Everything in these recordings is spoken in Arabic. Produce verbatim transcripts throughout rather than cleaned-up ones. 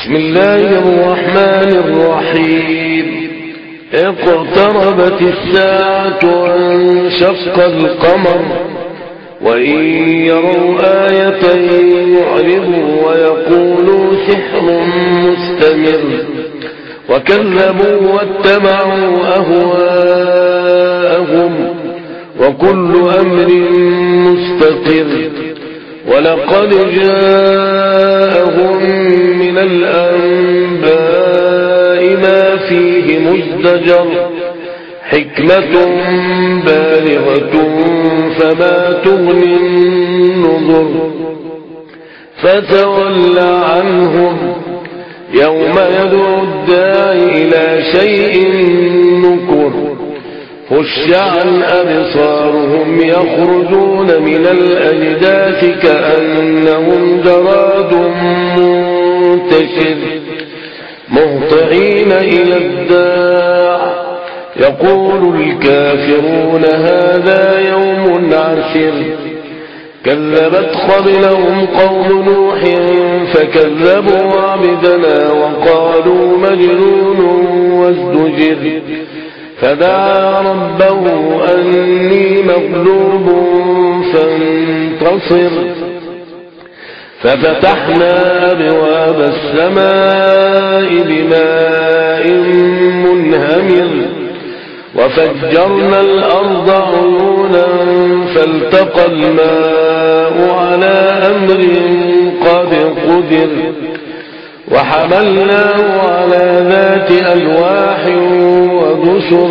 بسم الله الرحمن الرحيم اقتربت الساعة وانشق القمر وإن يروا آية يعرضوا ويقولوا سحر مستمر وكذبوا واتبعوا أهواءهم وكل أمر مستقر ولقد جاءهم من الأنباء ما فيه مزدجر حكمة بالغة فما تغني النذر فتول عنهم يوم يدعو الداعي إلى شيء نكر خش عن أبصارهم يخرجون من الأجداث كأنهم جراد منتشر مهطعين إلى الداع يقول الكافرون هذا يوم عسر كذبت قبلهم قوم نوح فكذبوا عبدنا وقالوا مجنون وازدجر فدعا ربه أني مغلوب فانتصر ففتحنا أبواب السماء بماء منهمر وفجرنا الأرض عيونا فالتقى الماء على أمر قد قدر وحملناه على ذات ألواح ودسر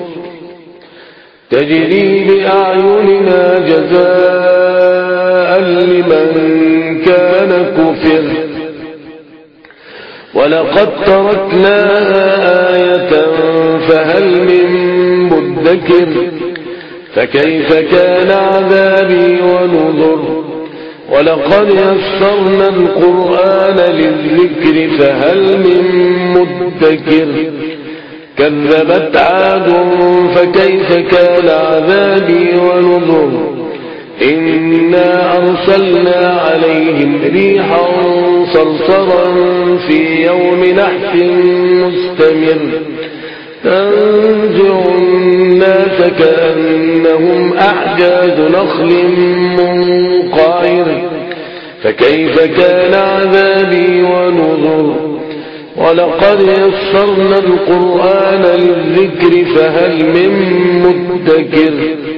تجري بأعيننا جزاء لمن كان كفر ولقد تركناها آية فهل من مدكر فكيف كان عذابي ونذر ولقد يسرنا القرآن للذكر فهل من مدكر كذبت عاد فكيف كان عذابي ونذر إنا أرسلنا عليهم ريحا صرصرا في يوم نحس مستمر تنزع الناس كأنهم أعجاز نخل منقعر فكيف كان عذابي ونذر ولقد يسرنا القرآن للذكر فهل من مدكر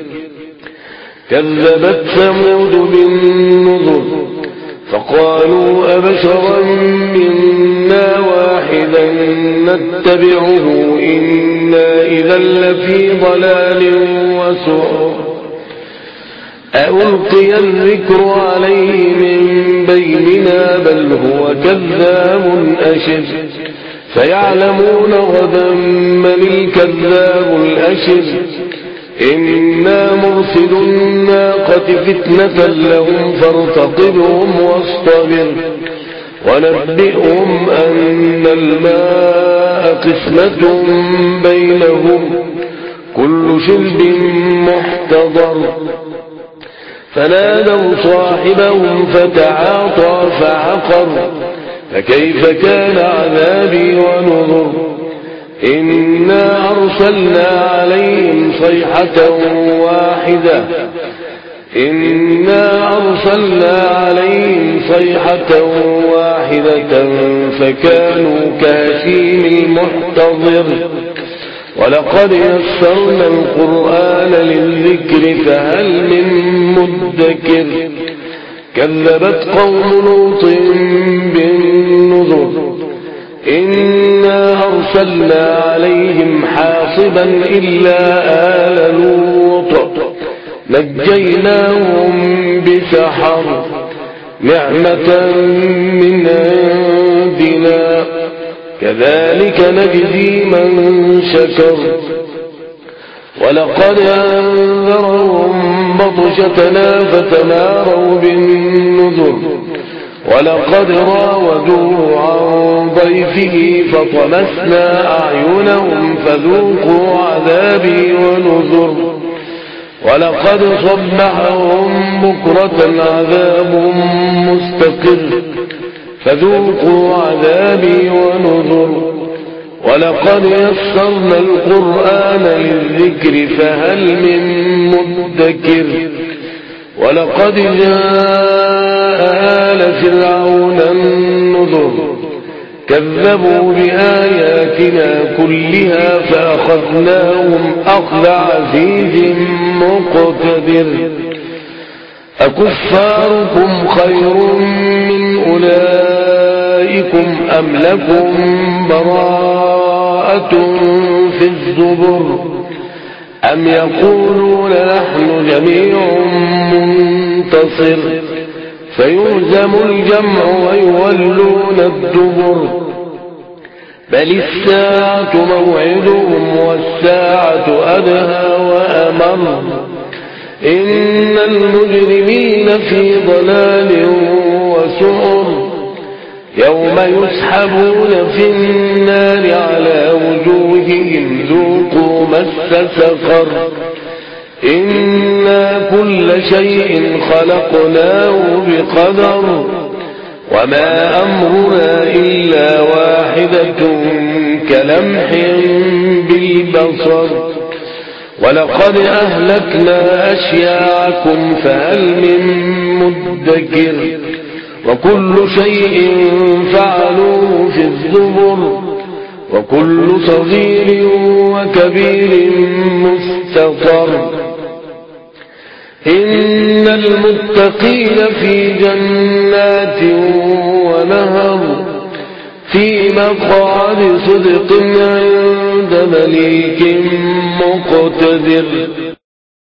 كذبت ثمود بالنذر فقالوا أبشرا منا واحدا نتبعه إنا إذا لفي ضلال وسعر ألقي الذكر عليه من بيننا بل هو كذاب أشر فيعلمون غدا من الكذاب الأشر إنا مرسل الناقة فتنة لهم فارتقبهم واصطبر ونبئهم أن الماء قسمة بينهم كل شرب محتضر فنادوا صاحبهم فتعاطى فعقر فكيف كان عذابي ونذر إنا أرسلنا عليهم صيحة واحدة إنا أرسلنا عليهم صيحة واحدة فكانوا كهشيم المحتضر ولقد يسرنا القرآن للذكر فهل من مدكر كذبت قوم لوط بالنذر إنا أرسلنا عليهم حاصبا إلا آل لوط نجيناهم بسحر نعمة من عندنا كذلك نجزي من شكر ولقد أنذرهم بطشتنا فتماروا بالنذر ولقد راودوه عن ضيفه فطمسنا أعينهم فذوقوا عذابي ونذر ولقد صبحهم بكرة عذاب مستقر فذوقوا عذابي ونذر ولقد يسرنا القرآن للذكر فهل من مدكر ولقد جاء آل فرعون النذر كذبوا بآياتنا كلها فأخذناهم أخذ عزيز مقتدر أكفاركم خير من أولئكم أم لكم براءة في الزبر أم يقولون نحن جميع منتصر فيهزم الجمع ويولون الدبر بل الساعة موعدهم والساعة أدهى وأمر إن المجرمين في ضلال وسعر يوم يسحبون في النار على وجوههم ذوقوا مس سقر إنا كل شيء خلقناه بقدر وما أمرنا إلا واحدة كلمح بالبصر ولقد أهلكنا أشياعكم فهل من مدكر وكل شيء فعلوه في الزبر وكل صغير وكبير مستطر إن المتقين في جنات ونهر في مقعد صدق عند مليك مقتدر